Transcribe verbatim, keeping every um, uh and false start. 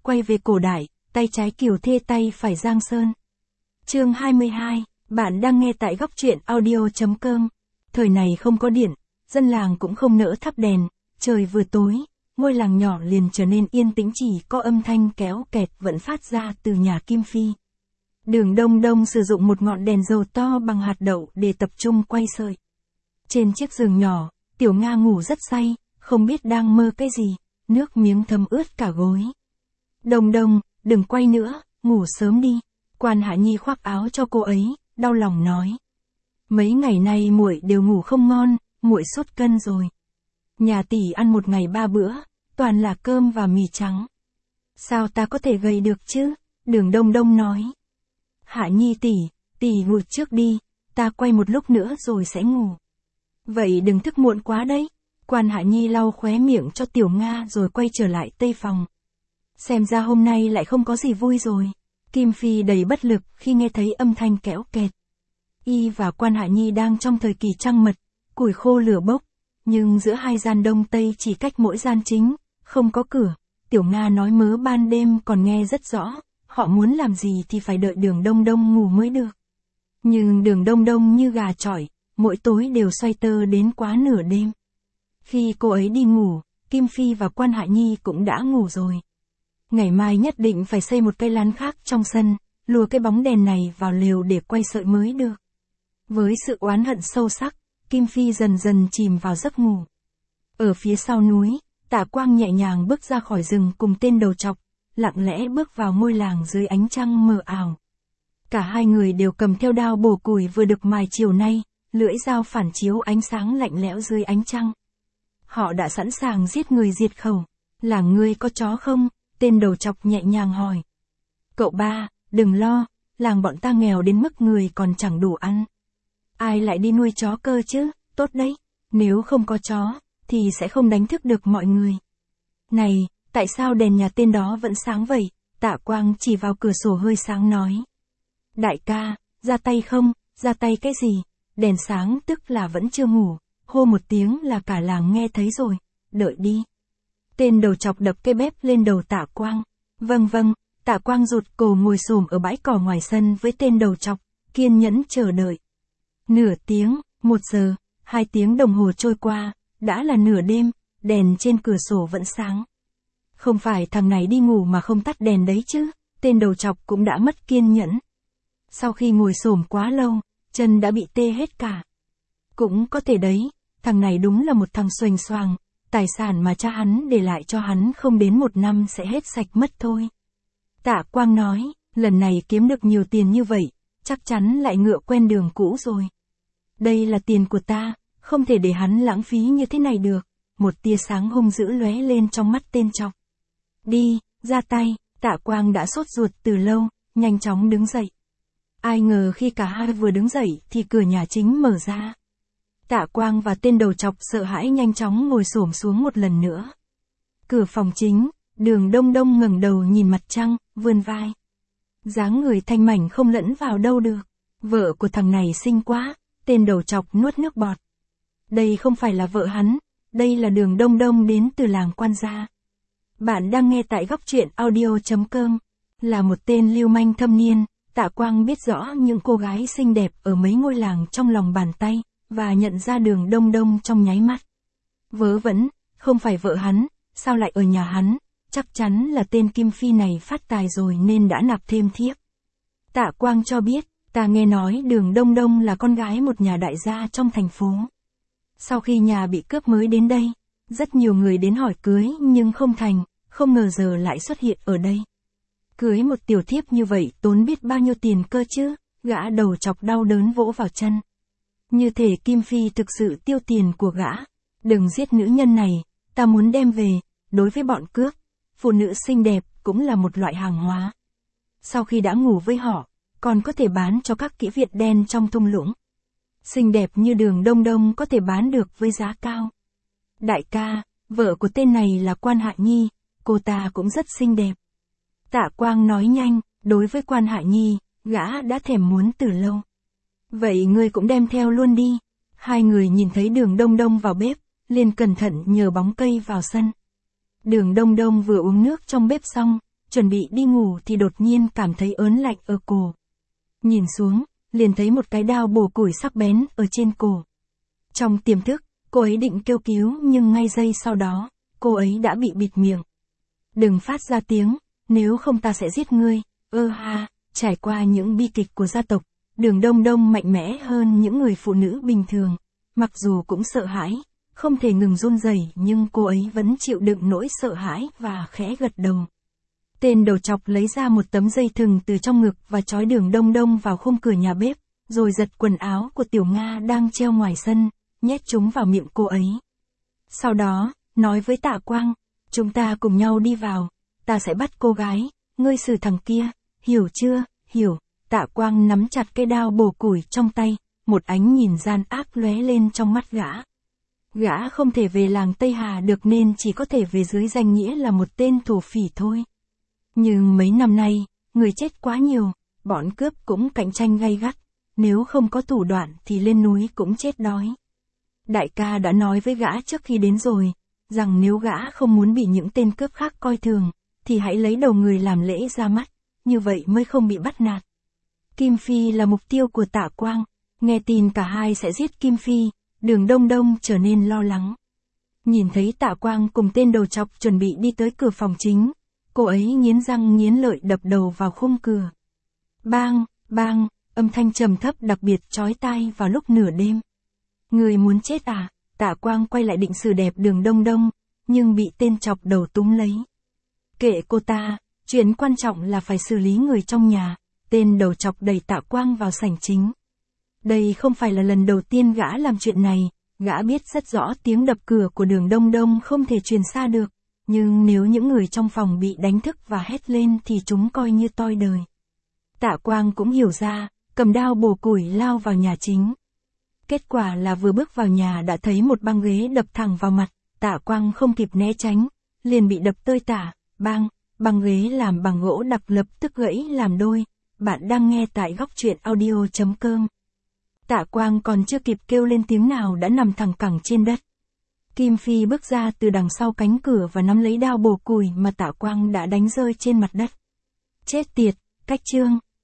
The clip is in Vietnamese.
quay về cổ đại, tay trái Kiều Thê tay phải Giang Sơn. Chương hai mươi hai, bạn đang nghe tại góc truyện audio chấm com. Thời này không có điện, dân làng cũng không nỡ thắp đèn, trời vừa tối, ngôi làng nhỏ liền trở nên yên tĩnh, chỉ có âm thanh kéo kẹt vẫn phát ra từ nhà Kim Phi. Đường Đông Đông sử dụng một ngọn đèn dầu to bằng hạt đậu để tập trung quay sợi. Trên chiếc giường nhỏ, Tiểu Nga ngủ rất say, không biết đang mơ cái gì, nước miếng thấm ướt cả gối. Đông Đông, đừng quay nữa, ngủ sớm đi. Quan Hạ Nhi khoác áo cho cô ấy, đau lòng nói. Mấy ngày nay muội đều ngủ không ngon, muội sốt cân rồi. Nhà tỷ ăn một ngày ba bữa, toàn là cơm và mì trắng. Sao ta có thể gầy được chứ? Đường Đông Đông nói. Hạ Nhi tỷ, tỷ ngủ trước đi, ta quay một lúc nữa rồi sẽ ngủ. Vậy đừng thức muộn quá đấy. Quan Hạ Nhi lau khóe miệng cho Tiểu Nga rồi quay trở lại tây phòng. Xem ra hôm nay lại không có gì vui rồi. Kim Phi đầy bất lực khi nghe thấy âm thanh kéo kẹt. Y và Quan Hạ Nhi đang trong thời kỳ trăng mật, củi khô lửa bốc, nhưng giữa hai gian đông tây chỉ cách mỗi gian chính, không có cửa. Tiểu Nga nói mớ ban đêm còn nghe rất rõ, họ muốn làm gì thì phải đợi Đường Đông Đông ngủ mới được. Nhưng Đường Đông Đông như gà chọi, mỗi tối đều xoay tơ đến quá nửa đêm. Khi cô ấy đi ngủ, Kim Phi và Quan Hạ Nhi cũng đã ngủ rồi. Ngày mai nhất định phải xây một cây lán khác trong sân, lùa cái bóng đèn này vào lều để quay sợi mới được. Với sự oán hận sâu sắc, Kim Phi dần dần chìm vào giấc ngủ. Ở phía sau núi, Tạ Quang nhẹ nhàng bước ra khỏi rừng cùng tên đầu trọc, lặng lẽ bước vào ngôi làng dưới ánh trăng mờ ảo. Cả hai người đều cầm theo đao bổ củi vừa được mài chiều nay, lưỡi dao phản chiếu ánh sáng lạnh lẽo dưới ánh trăng. Họ đã sẵn sàng giết người diệt khẩu. Làng ngươi có chó không? Tên đầu trọc nhẹ nhàng hỏi. Cậu ba, đừng lo, làng bọn ta nghèo đến mức người còn chẳng đủ ăn. Ai lại đi nuôi chó cơ chứ? Tốt đấy, nếu không có chó, thì sẽ không đánh thức được mọi người. Này, tại sao đèn nhà tên đó vẫn sáng vậy? Tạ Quang chỉ vào cửa sổ hơi sáng nói. Đại ca, ra tay không? Ra tay cái gì? Đèn sáng tức là vẫn chưa ngủ, hô một tiếng là cả làng nghe thấy rồi, đợi đi. Tên đầu chọc đập cái bếp lên đầu Tạ Quang. Vâng vâng, Tạ Quang rụt cổ ngồi xổm ở bãi cỏ ngoài sân với tên đầu chọc, kiên nhẫn chờ đợi. Nửa tiếng, một giờ, hai tiếng đồng hồ trôi qua, đã là nửa đêm, đèn trên cửa sổ vẫn sáng. Không phải thằng này đi ngủ mà không tắt đèn đấy chứ, tên đầu chọc cũng đã mất kiên nhẫn. Sau khi ngồi xổm quá lâu, chân đã bị tê hết cả. Cũng có thể đấy, thằng này đúng là một thằng xoành xoàng, tài sản mà cha hắn để lại cho hắn không đến một năm sẽ hết sạch mất thôi. Tạ Quang nói, lần này kiếm được nhiều tiền như vậy, chắc chắn lại ngựa quen đường cũ rồi. Đây là tiền của ta, không thể để hắn lãng phí như thế này được. Một tia sáng hung dữ lóe lên trong mắt tên chọc. Đi, ra tay. Tạ Quang đã sốt ruột từ lâu, nhanh chóng đứng dậy. Ai ngờ khi cả hai vừa đứng dậy thì cửa nhà chính mở ra. Tạ Quang và tên đầu chọc sợ hãi nhanh chóng ngồi xổm xuống một lần nữa. Cửa phòng chính, Đường Đông Đông ngẩng đầu nhìn mặt trăng, vươn vai. Dáng người thanh mảnh không lẫn vào đâu được. Vợ của thằng này xinh quá, tên đầu chọc nuốt nước bọt. Đây không phải là vợ hắn, đây là Đường Đông Đông đến từ làng Quan Gia. Bạn đang nghe tại góc truyện audio chấm com. Là một tên lưu manh thâm niên, Tạ Quang biết rõ những cô gái xinh đẹp ở mấy ngôi làng trong lòng bàn tay, và nhận ra Đường Đông Đông trong nháy mắt. Vớ vẩn, không phải vợ hắn, sao lại ở nhà hắn, chắc chắn là tên Kim Phi này phát tài rồi nên đã nạp thêm thiếp. Tạ Quang cho biết, ta nghe nói Đường Đông Đông là con gái một nhà đại gia trong thành phố. Sau khi nhà bị cướp mới đến đây, rất nhiều người đến hỏi cưới nhưng không thành, không ngờ giờ lại xuất hiện ở đây. Cưới một tiểu thiếp như vậy tốn biết bao nhiêu tiền cơ chứ, gã đầu chọc đau đớn vỗ vào chân. Như thể Kim Phi thực sự tiêu tiền của gã. Đừng giết nữ nhân này, ta muốn đem về. Đối với bọn cướp, phụ nữ xinh đẹp cũng là một loại hàng hóa. Sau khi đã ngủ với họ, còn có thể bán cho các kỹ viện đen trong thung lũng. Xinh đẹp như Đường Đông Đông có thể bán được với giá cao. Đại ca, vợ của tên này là Quan Hạ Nhi, cô ta cũng rất xinh đẹp. Tạ Quang nói nhanh, đối với Quan Hạ Nhi, gã đã thèm muốn từ lâu. Vậy ngươi cũng đem theo luôn đi. Hai người nhìn thấy Đường Đông Đông vào bếp, liền cẩn thận nhờ bóng cây vào sân. Đường Đông Đông vừa uống nước trong bếp xong, chuẩn bị đi ngủ thì đột nhiên cảm thấy ớn lạnh ở cổ. Nhìn xuống, liền thấy một cái đao bổ củi sắc bén ở trên cổ. Trong tiềm thức, cô ấy định kêu cứu nhưng ngay giây sau đó, cô ấy đã bị bịt miệng. Đừng phát ra tiếng, nếu không ta sẽ giết ngươi. Ơ ha, trải qua những bi kịch của gia tộc, Đường Đông Đông mạnh mẽ hơn những người phụ nữ bình thường. Mặc dù cũng sợ hãi, không thể ngừng run rẩy nhưng cô ấy vẫn chịu đựng nỗi sợ hãi và khẽ gật đầu. Tên đầu chọc lấy ra một tấm dây thừng từ trong ngực và trói Đường Đông Đông vào khung cửa nhà bếp, rồi giật quần áo của Tiểu Nga đang treo ngoài sân, nhét chúng vào miệng cô ấy. Sau đó, nói với Tạ Quang, chúng ta cùng nhau đi vào, ta sẽ bắt cô gái, ngươi xử thằng kia, hiểu chưa, hiểu. Tạ Quang nắm chặt cây đao bổ củi trong tay, một ánh nhìn gian ác lóe lên trong mắt gã. Gã không thể về làng Tây Hà được nên chỉ có thể về dưới danh nghĩa là một tên thổ phỉ thôi. Nhưng mấy năm nay, người chết quá nhiều, bọn cướp cũng cạnh tranh gay gắt, nếu không có thủ đoạn thì lên núi cũng chết đói. Đại ca đã nói với gã trước khi đến rồi, rằng nếu gã không muốn bị những tên cướp khác coi thường, thì hãy lấy đầu người làm lễ ra mắt, như vậy mới không bị bắt nạt. Kim Phi là mục tiêu của Tạ Quang, nghe tin cả hai sẽ giết Kim Phi, Đường Đông Đông trở nên lo lắng. Nhìn thấy Tạ Quang cùng tên đầu chọc chuẩn bị đi tới cửa phòng chính, cô ấy nghiến răng nghiến lợi đập đầu vào khung cửa. Bang, bang, âm thanh trầm thấp đặc biệt chói tai vào lúc nửa đêm. Người muốn chết à? Tạ Quang quay lại định xử đẹp Đường Đông Đông, nhưng bị tên chọc đầu túm lấy. Kệ cô ta, chuyện quan trọng là phải xử lý người trong nhà. Tên đầu chọc đẩy Tạ Quang vào sảnh chính. Đây không phải là lần đầu tiên gã làm chuyện này, gã biết rất rõ tiếng đập cửa của Đường Đông Đông không thể truyền xa được, nhưng nếu những người trong phòng bị đánh thức và hét lên thì chúng coi như toi đời. Tạ Quang cũng hiểu ra, cầm đao bổ củi lao vào nhà chính. Kết quả là vừa bước vào nhà đã thấy một băng ghế đập thẳng vào mặt, Tạ Quang không kịp né tránh, liền bị đập tơi tả, bang, băng ghế làm bằng gỗ đặc lập tức gãy làm đôi. Bạn đang nghe tại góc truyện audio chấm com. Tạ Quang còn chưa kịp kêu lên tiếng nào đã nằm thẳng cẳng trên đất. Kim Phi bước ra từ đằng sau cánh cửa và nắm lấy đao bổ củi mà Tạ Quang đã đánh rơi trên mặt đất. Chết tiệt, cách chương,